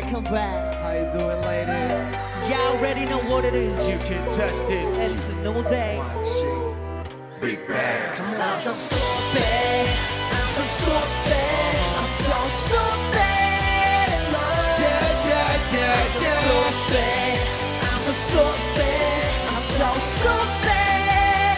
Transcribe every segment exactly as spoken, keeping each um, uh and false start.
welcome back. How you doing, ladies? Y'all already know what it is. You can touch this. It's a new day. Big bang. Come on. I'm so stupid. I'm so stupid. I'm so stupid in love. Yeah, yeah, yeah, I'm so yeah. stupid. I'm so stupid. I'm so stupid.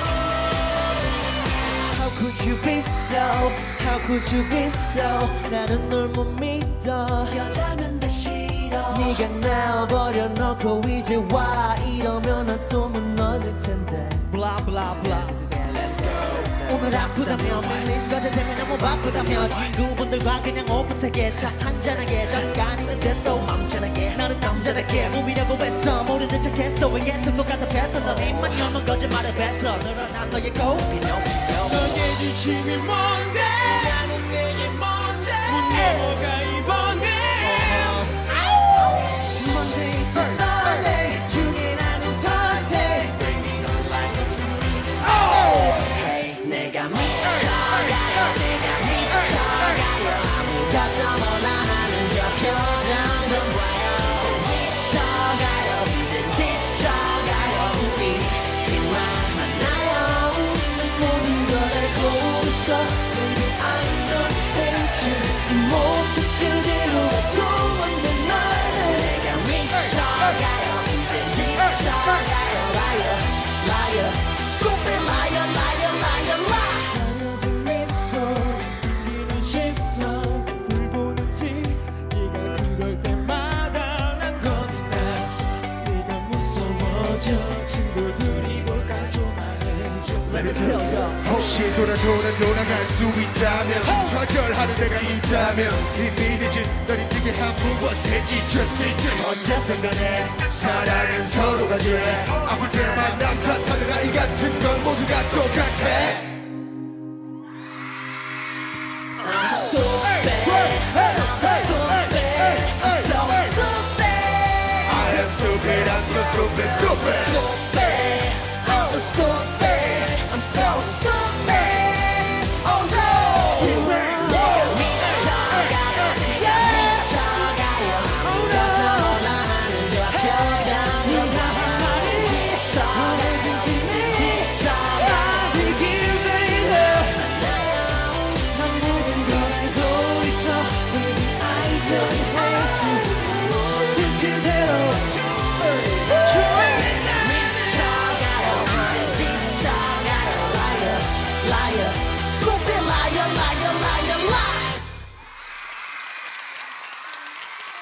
How could you be so? How could you be so? 나는 널 못 믿어. 여자면 다 싫어. 네가 날 버려놓고 이제 와 이러면 난 또 무너질 텐데. Blah blah blah. Let's go. 오늘 아프다며 밀린 거절 때문에 너무 바쁘다며 친구분들과 그냥 오붓하게 차 한잔하게 잠깐이면 돼도 맘전하게 너는 남자답게 몸이라고 했어 모르는 척했어 왜 계속 똑같아 뱉어 넌 입만 열면 거짓말을 뱉어 늘어난 너의 고삐 너의 진심이 뭔데 나는 내게 뭔데 문제가 이번에 Monday to Sunday 중에 나는 선택 내가 미쳐가요 내가 미쳐가요 아무것도 몰라 하는 저 표정 좀 봐요 지쳐가요 이제 지쳐가요 우리 그만 만나요 모든 걸 알고 있어 Baby I know that you 이 모습 그대로가 좋은데 날 내가 미쳐가요 이제 지쳐가요 Liar liar stupid liar liar liar liar 하얀 미소 숨기는 시선 굴 보는지 네가 그럴 때마다 난 겁이 나서 네가 무서워져 친구들이 볼까 조마해줘 Let me tell you 혹시 돌아 돌아 돌아갈 수 있다면 좌절하는 내가 있다면 이미 늦은 널 이기게 한 무엇에 지쳤을지 어쨌든 간에 사랑은 서로가 돼 아플 때만 남 탓하는 아이 같은 건 모두가 똑같아 I'm so stupid I'm so stupid I'm so stupid I am stupid, I'm so stupid, stupid stupid I'm so stupid I'm so stupid Oh no 미쳐가요 미쳐가요 아무것도 몰라 하는 저 표정 좀 봐요 지쳐가요 지쳐가요 이 길을 난 모든 걸 알고 있어 Baby I don't hate you 모습 그대로 미쳐가요 이제 지쳐가요 Liar liar stupid liar liar liar